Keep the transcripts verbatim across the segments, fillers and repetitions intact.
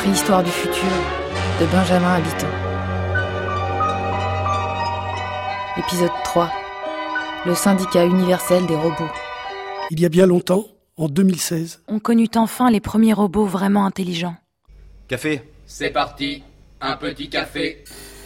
préhistoire du futur de Benjamin Habitant. Épisode trois. Le syndicat universel des robots. Il y a bien longtemps, en deux mille seize, on connut enfin les premiers robots vraiment intelligents. Café. C'est parti, un petit café.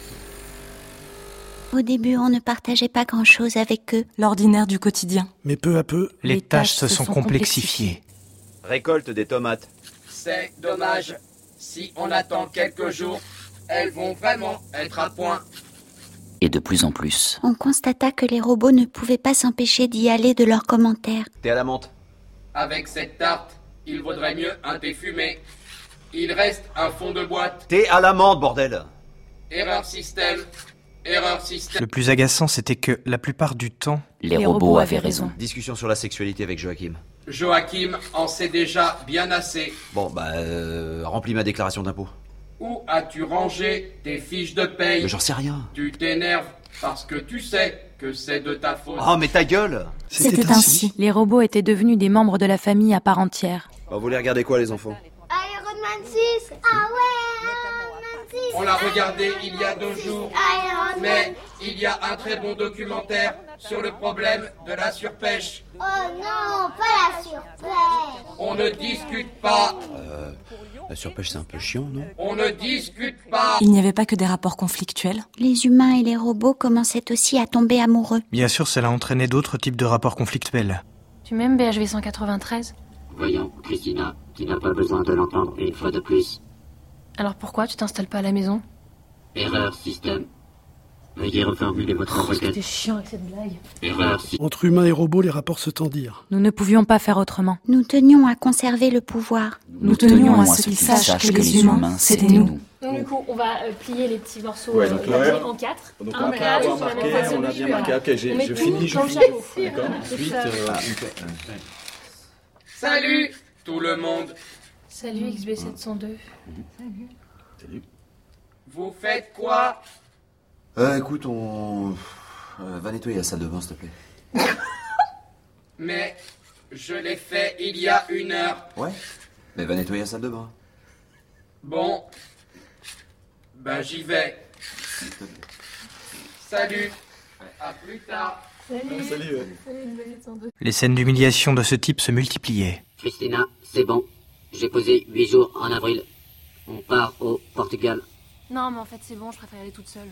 Au début, on ne partageait pas grand-chose avec eux. L'ordinaire du quotidien. mais peu à peu, Les, les tâches, tâches se sont, sont complexifiées. Récolte des tomates. C'est dommage. Si on attend quelques jours, elles vont vraiment être à point. Et de plus en plus. On constata que les robots ne pouvaient pas s'empêcher d'y aller de leurs commentaires. Thé à la menthe. Avec cette tarte, il vaudrait mieux un thé fumé. Il reste un fond de boîte. Thé à la menthe, bordel. Erreur système. Erreur système. Le plus agaçant, c'était que, la plupart du temps... Les, les robots, robots avaient raison. raison. Discussion sur la sexualité avec Joachim. Joachim en sait déjà bien assez. Bon, bah, euh, remplis ma déclaration d'impôt. Où as-tu rangé tes fiches de paye? Mais j'en sais rien. Tu t'énerves parce que tu sais que c'est de ta faute. Oh, mais ta gueule. C'était, C'était ainsi. ainsi. Les robots étaient devenus des membres de la famille à part entière. Bah, vous voulez regarder quoi, les enfants? Iron Man six. Ah ouais, Iron Man six. On l'a regardé il y a deux jours. Iron Mais Man. il y a un très bon documentaire sur le problème de la surpêche. Oh non, pas la surpêche. On ne discute pas. Euh, la surpêche, c'est un peu chiant, non? On ne discute pas. Il n'y avait pas que des rapports conflictuels. Les humains et les robots commençaient aussi à tomber amoureux. Bien sûr, cela entraînait d'autres types de rapports conflictuels. Tu m'aimes, B H V cent quatre-vingt-treize? Voyons, Christina, tu n'as pas besoin de l'entendre une fois de plus. Alors pourquoi tu t'installes pas à la maison? Erreur système. Veuillez reformuler votre oh, requête. C'était chiant avec cette blague. Erreur système. entre humains et robots, les rapports se tendirent. Nous ne pouvions pas faire autrement. Nous tenions à conserver le pouvoir. Nous, Nous tenions à ce qu'ils sachent que, que les humains, c'était nous. nous. Donc du coup, on va euh, plier les petits morceaux ouais, donc, euh, ouais. en quatre. Donc un après avoir marqué, on a bien marqué. Ok, j'ai, je finis, je finis. D'accord. Ensuite, euh, Salut tout le monde. Salut X B sept cent deux. Salut. Salut. Vous faites quoi? Euh, écoute, on... Euh, va nettoyer la salle de bain, s'il te plaît. Mais je l'ai fait il y a une heure. Ouais, mais va nettoyer la salle de bain. Bon, ben j'y vais. Salut, à plus tard. Salut. Salut. Ouais. Salut X B sept cent deux. Les scènes d'humiliation de ce type se multipliaient. Christina, c'est bon. J'ai posé huit jours en avril. On part au Portugal. Non, mais en fait, c'est bon, je préfère y aller toute seule.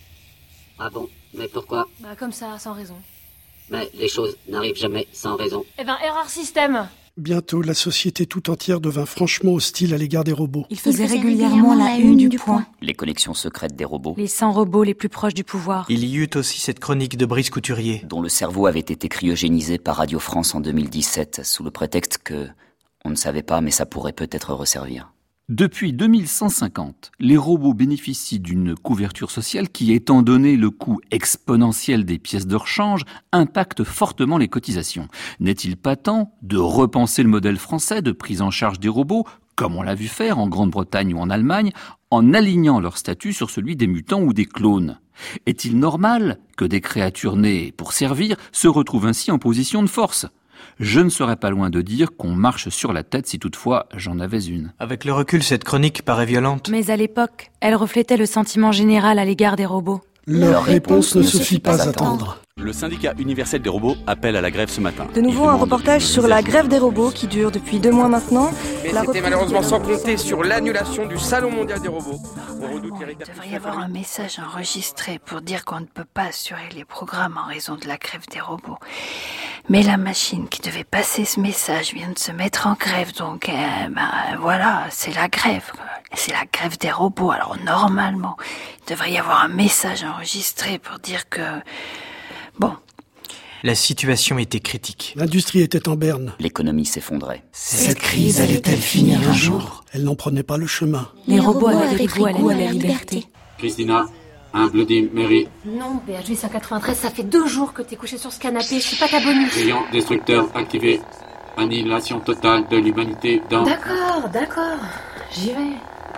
Ah bon? Mais pourquoi? Bah, comme ça, sans raison. Mais les choses n'arrivent jamais sans raison. Eh ben, erreur système. Bientôt, la société tout entière devint franchement hostile à l'égard des robots. Il faisait, Il faisait régulièrement, régulièrement la une du, du point. Les connexions secrètes des robots. Les cent robots les plus proches du pouvoir. Il y eut aussi cette chronique de Brice Couturier, dont le cerveau avait été cryogénisé par Radio France en deux mille dix-sept, sous le prétexte que... on ne savait pas, mais ça pourrait peut-être resservir. Depuis deux mille cent cinquante, les robots bénéficient d'une couverture sociale qui, étant donné le coût exponentiel des pièces de rechange, impacte fortement les cotisations. N'est-il pas temps de repenser le modèle français de prise en charge des robots, comme on l'a vu faire en Grande-Bretagne ou en Allemagne, en alignant leur statut sur celui des mutants ou des clones? Est-il normal que des créatures nées pour servir se retrouvent ainsi en position de force ? Je ne serais pas loin de dire qu'on marche sur la tête si toutefois j'en avais une. Avec le recul, cette chronique paraît violente. Mais à l'époque, elle reflétait le sentiment général à l'égard des robots. Leur, Leur réponse, réponse ne se fit pas attendre. Le syndicat universel des robots appelle à la grève ce matin. De nouveau un reportage sur la grève des robots qui dure depuis deux mois maintenant. Mais la c'était malheureusement sans compter sur l'annulation du Salon mondial des robots. On redoute Il devrait y avoir un message enregistré pour dire qu'on ne peut pas assurer les programmes en raison de la grève des robots. Mais la machine qui devait passer ce message vient de se mettre en grève, donc euh, ben, voilà, c'est la grève. C'est la grève des robots, alors normalement, il devrait y avoir un message enregistré pour dire que... Bon. La situation était critique. L'industrie était en berne. L'économie s'effondrait. Cette, Cette crise allait-elle finir un jour? Elle n'en prenait pas le chemin. Les, Les robots avaient pris goût à, à la liberté. Christina, un Bloody Mary. Non, B H V cent quatre-vingt-treize, ça fait deux jours que t'es couché sur ce canapé, je suis pas ta bonus. Rayon destructeur activé. Annihilation totale de l'humanité dans... D'accord, d'accord, j'y vais.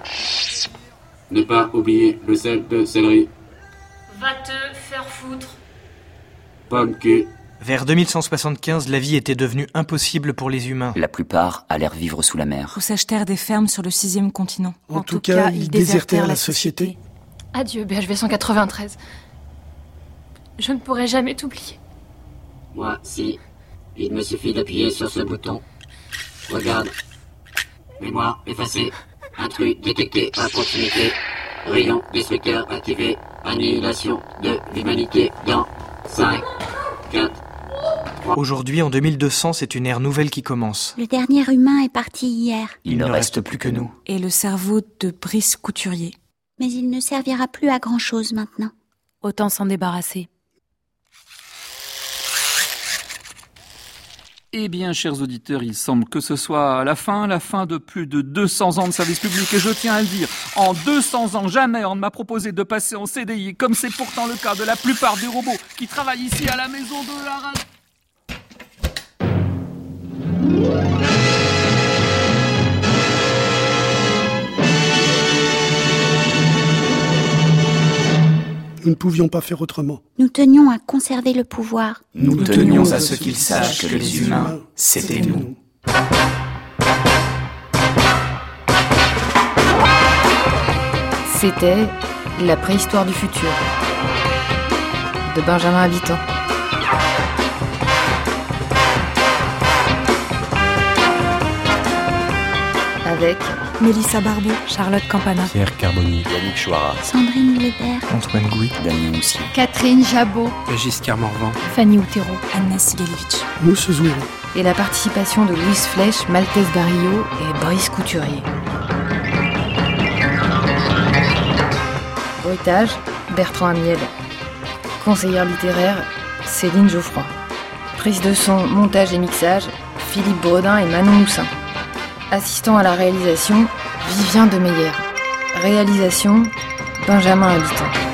Ne pas oublier le sel de céleri. Va te faire foutre. Pomme cul. Vers deux mille cent soixante-quinze, la vie était devenue impossible pour les humains. La plupart allèrent vivre sous la mer. Où s'achetèrent des fermes sur le sixième continent. En, en tout, tout cas, cas, ils désertèrent la société. société. Adieu, B H V cent quatre-vingt-treize. Je ne pourrai jamais t'oublier. Moi, si. Il me suffit d'appuyer sur ce bouton. Regarde. Mémoire effacée. Intrus détecté à proximité. Rayon destructeur activé. Annihilation de l'humanité dans cinq, quatre, trois. Aujourd'hui, en deux mille deux cents, c'est une ère nouvelle qui commence. Le dernier humain est parti hier. Il, il ne reste, reste plus que nous. Et le cerveau de Brice Couturier. Mais il ne servira plus à grand-chose maintenant. Autant s'en débarrasser. Eh bien, chers auditeurs, il semble que ce soit la fin, la fin de plus de deux cents ans de service public. Et je tiens à le dire, en deux cents ans, jamais on ne m'a proposé de passer en C D I, comme c'est pourtant le cas de la plupart des robots qui travaillent ici à la maison de la radio. Nous ne pouvions pas faire autrement. Nous tenions à conserver le pouvoir. Nous, nous tenions, tenions à ce qu'ils sachent que les humains, c'était nous. C'était La préhistoire du futur de Benjamin Habitant. Avec Mélissa Barbeau, Charlotte Campana, Pierre Carboni, Yannick Chouara, Sandrine Lebert, Antoine Gouy, Damien Moussier, Catherine Jabot, Giscard Morvan, Fanny Outero, Anna Sigalevitch, Mousse Zouirou. Et la participation de Louise Flèche, Maltese Barillot et Brice Couturier. Bruitage, Bertrand Amiel. Conseillère littéraire, Céline Geoffroy. Prise de son, montage et mixage, Philippe Bredin et Manon Moussin. Assistant à la réalisation, Vivien Demeyer. Réalisation, Benjamin Habitant.